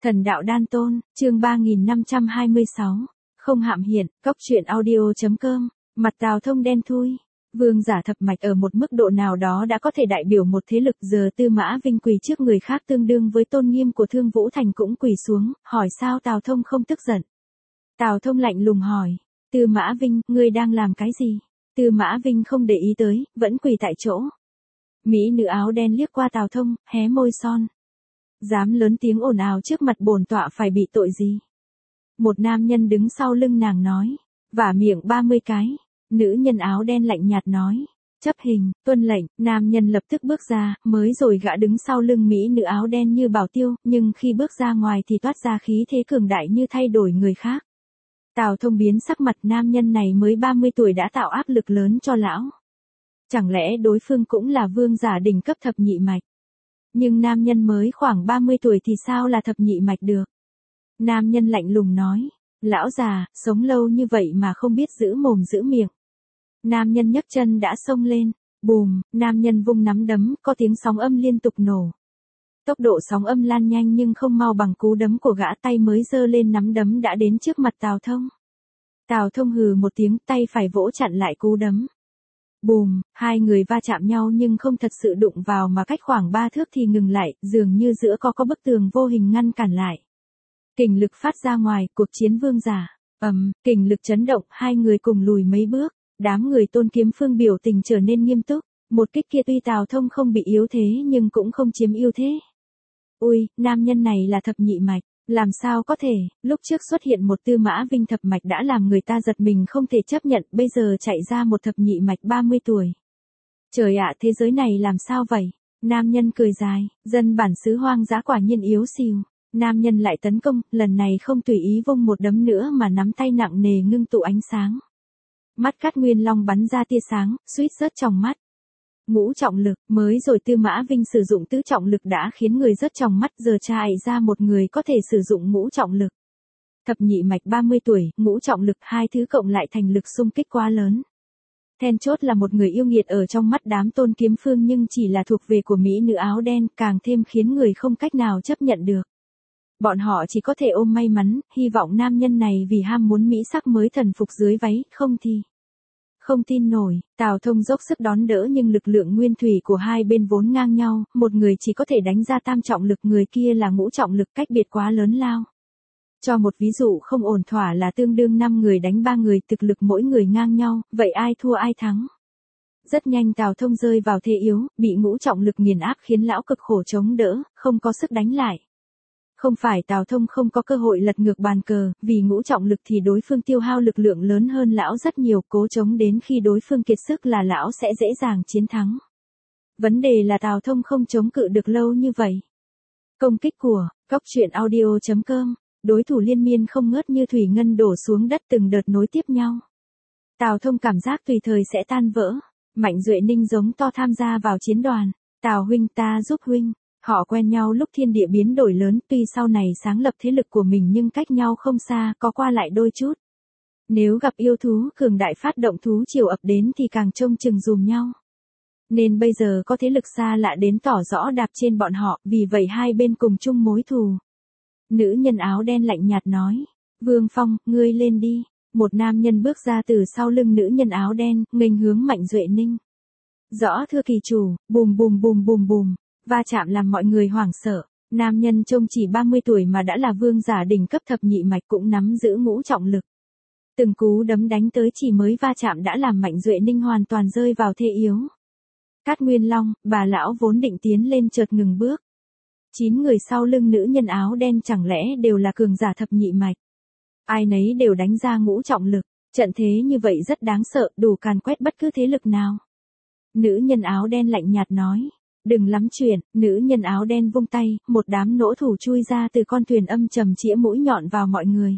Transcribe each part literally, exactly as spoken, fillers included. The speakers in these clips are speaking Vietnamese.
Thần đạo đan tôn, chương ba nghìn năm trăm hai mươi sáu. Không hạm hiện, cốc truyện audio.com, mặt Tào Thông đen thui. Vương giả thập mạch ở một mức độ nào đó đã có thể đại biểu một thế lực, giờ Tư Mã Vinh quỳ trước người khác tương đương với tôn nghiêm của Thương Vũ Thành cũng quỳ xuống, hỏi sao Tào Thông không tức giận. Tào Thông lạnh lùng hỏi, Tư Mã Vinh, ngươi đang làm cái gì? Tư Mã Vinh không để ý tới, vẫn quỳ tại chỗ. Mỹ nữ áo đen liếc qua Tào Thông, hé môi son. Dám lớn tiếng ồn ào trước mặt bổn tọa phải bị tội gì? Một nam nhân đứng sau lưng nàng nói, vả miệng ba mươi cái. Nữ nhân áo đen lạnh nhạt nói, chấp hình, tuân lệnh. Nam nhân lập tức bước ra, mới rồi gã đứng sau lưng mỹ nữ áo đen như bảo tiêu, nhưng khi bước ra ngoài thì toát ra khí thế cường đại như thay đổi người khác. Tào Thông biến sắc mặt, nam nhân này mới ba mươi tuổi đã tạo áp lực lớn cho lão. Chẳng lẽ đối phương cũng là vương giả đỉnh cấp thập nhị mạch? Nhưng nam nhân mới khoảng ba mươi tuổi thì sao là thập nhị mạch được? Nam nhân lạnh lùng nói, lão già, sống lâu như vậy mà không biết giữ mồm giữ miệng. Nam nhân nhấc chân đã xông lên, bùm, nam nhân vung nắm đấm, có tiếng sóng âm liên tục nổ. Tốc độ sóng âm lan nhanh nhưng không mau bằng cú đấm của gã, tay mới giơ lên nắm đấm đã đến trước mặt Tào Thông. Tào Thông hừ một tiếng, tay phải vỗ chặn lại cú đấm. Bùm, hai người va chạm nhau nhưng không thật sự đụng vào mà cách khoảng ba thước thì ngừng lại, dường như giữa có có bức tường vô hình ngăn cản lại. Kình lực phát ra ngoài, cuộc chiến vương giả. Ầm, kình lực chấn động, hai người cùng lùi mấy bước. Đám người Tôn Kiếm Phương biểu tình trở nên nghiêm túc, một kích kia tuy Tào Thông không bị yếu thế nhưng cũng không chiếm ưu thế. Ui, nam nhân này là thập nhị mạch, làm sao có thể, lúc trước xuất hiện một Tư Mã Vinh thập mạch đã làm người ta giật mình không thể chấp nhận, bây giờ chạy ra một thập nhị mạch ba mươi tuổi. Trời ạ, thế giới này làm sao vậy? Nam nhân cười dài, dân bản xứ hoang dã quả nhiên yếu xìu. Nam nhân lại tấn công, lần này không tùy ý vung một đấm nữa mà nắm tay nặng nề ngưng tụ ánh sáng. Mắt Cát Nguyên Long bắn ra tia sáng, suýt rớt trong mắt. Ngũ trọng lực, mới rồi Tư Mã Vinh sử dụng tứ trọng lực đã khiến người rớt trong mắt, giờ trai ra một người có thể sử dụng ngũ trọng lực. Thập nhị mạch ba mươi tuổi, ngũ trọng lực, hai thứ cộng lại thành lực xung kích quá lớn. Then chốt là một người yêu nghiệt ở trong mắt đám Tôn Kiếm Phương nhưng chỉ là thuộc về của mỹ nữ áo đen, càng thêm khiến người không cách nào chấp nhận được. Bọn họ chỉ có thể ôm may mắn, hy vọng nam nhân này vì ham muốn mỹ sắc mới thần phục dưới váy, không thì... Không tin nổi, Tào Thông dốc sức đón đỡ nhưng lực lượng nguyên thủy của hai bên vốn ngang nhau, một người chỉ có thể đánh ra tam trọng lực, người kia là ngũ trọng lực, cách biệt quá lớn lao. Cho một ví dụ không ổn thỏa là tương đương năm người đánh ba người, thực lực mỗi người ngang nhau, vậy ai thua ai thắng? Rất nhanh Tào Thông rơi vào thế yếu, bị ngũ trọng lực nghiền áp khiến lão cực khổ chống đỡ, không có sức đánh lại. Không phải Tào Thông không có cơ hội lật ngược bàn cờ, vì ngũ trọng lực thì đối phương tiêu hao lực lượng lớn hơn lão rất nhiều, cố chống đến khi đối phương kiệt sức là lão sẽ dễ dàng chiến thắng. Vấn đề là Tào Thông không chống cự được lâu như vậy. Công kích của cốc truyện audio.com, đối thủ liên miên không ngớt như thủy ngân đổ xuống đất từng đợt nối tiếp nhau. Tào Thông cảm giác tùy thời sẽ tan vỡ. Mạnh Duệ Ninh giống to tham gia vào chiến đoàn. Tào huynh, ta giúp huynh. Họ quen nhau lúc thiên địa biến đổi lớn, tuy sau này sáng lập thế lực của mình nhưng cách nhau không xa, có qua lại đôi chút. Nếu gặp yêu thú cường đại phát động thú triều ập đến thì càng trông chừng dùm nhau. Nên bây giờ có thế lực xa lạ đến tỏ rõ đạp trên bọn họ, vì vậy hai bên cùng chung mối thù. Nữ nhân áo đen lạnh nhạt nói, Vương Phong, ngươi lên đi. Một nam nhân bước ra từ sau lưng nữ nhân áo đen, nghênh hướng Mạnh Duệ Ninh. Rõ thưa kỳ chủ, bùm bùm bùm bùm bùm. Va chạm làm mọi người hoảng sợ, nam nhân trông chỉ ba mươi tuổi mà đã là vương giả đỉnh cấp thập nhị mạch cũng nắm giữ ngũ trọng lực. Từng cú đấm đánh tới chỉ mới va chạm đã làm Mạnh Duệ Ninh hoàn toàn rơi vào thế yếu. Cát Nguyên Long, bà lão vốn định tiến lên chợt ngừng bước. Chín người sau lưng nữ nhân áo đen chẳng lẽ đều là cường giả thập nhị mạch. Ai nấy đều đánh ra ngũ trọng lực, trận thế như vậy rất đáng sợ, đủ càn quét bất cứ thế lực nào. Nữ nhân áo đen lạnh nhạt nói. Đừng lắm chuyện, nữ nhân áo đen vung tay, một đám nỗ thủ chui ra từ con thuyền âm trầm chĩa mũi nhọn vào mọi người.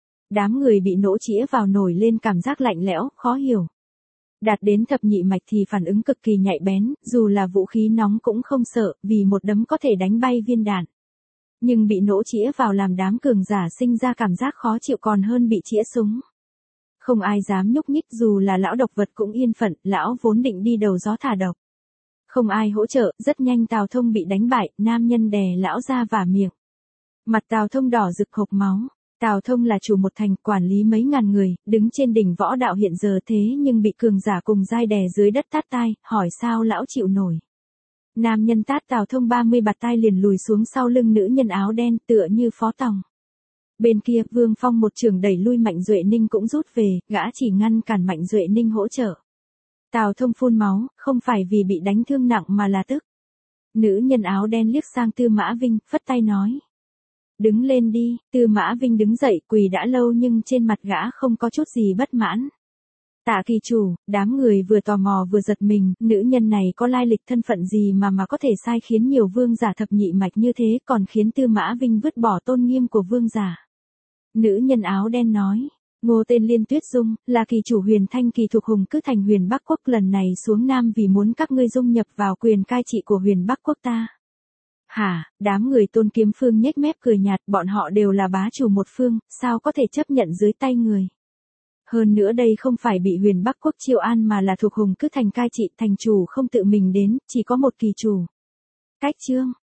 Đám người bị nỗ chĩa vào nổi lên cảm giác lạnh lẽo, khó hiểu. Đạt đến thập nhị mạch thì phản ứng cực kỳ nhạy bén, dù là vũ khí nóng cũng không sợ, vì một đấm có thể đánh bay viên đạn. Nhưng bị nỗ chĩa vào làm đám cường giả sinh ra cảm giác khó chịu còn hơn bị chĩa súng. Không ai dám nhúc nhích, dù là lão độc vật cũng yên phận, lão vốn định đi đầu gió thả độc. Không ai hỗ trợ, rất nhanh Tào Thông bị đánh bại, nam nhân đè lão ra vả miệng. Mặt Tào Thông đỏ rực hộc máu. Tào Thông là chủ một thành, quản lý mấy ngàn người, đứng trên đỉnh võ đạo hiện giờ thế nhưng bị cường giả cùng giai đè dưới đất tát tai, hỏi sao lão chịu nổi. Nam nhân tát Tào Thông ba mươi bạt tai liền lùi xuống sau lưng nữ nhân áo đen tựa như phó tòng. Bên kia, Vương Phong một trường đẩy lui Mạnh Duệ Ninh cũng rút về, gã chỉ ngăn cản Mạnh Duệ Ninh hỗ trợ. Tào Thông phun máu, không phải vì bị đánh thương nặng mà là tức. Nữ nhân áo đen liếc sang Tư Mã Vinh, phất tay nói. Đứng lên đi, Tư Mã Vinh đứng dậy, quỳ đã lâu nhưng trên mặt gã không có chút gì bất mãn. Tạ kỳ chủ, đám người vừa tò mò vừa giật mình, nữ nhân này có lai lịch thân phận gì mà mà có thể sai khiến nhiều vương giả thập nhị mạch như thế, còn khiến Tư Mã Vinh vứt bỏ tôn nghiêm của vương giả. Nữ nhân áo đen nói, Ngô tên Liên Tuyết Dung, là kỳ chủ Huyền Thanh kỳ thuộc Hùng Cứ thành Huyền Bắc Quốc, lần này xuống Nam vì muốn các ngươi dung nhập vào quyền cai trị của Huyền Bắc Quốc ta. Hả, đám người Tôn Kiếm Phương nhếch mép cười nhạt, bọn họ đều là bá chủ một phương, sao có thể chấp nhận dưới tay người. Hơn nữa đây không phải bị Huyền Bắc Quốc chiêu an mà là thuộc Hùng Cứ thành cai trị, thành chủ không tự mình đến, chỉ có một kỳ chủ. Cách chương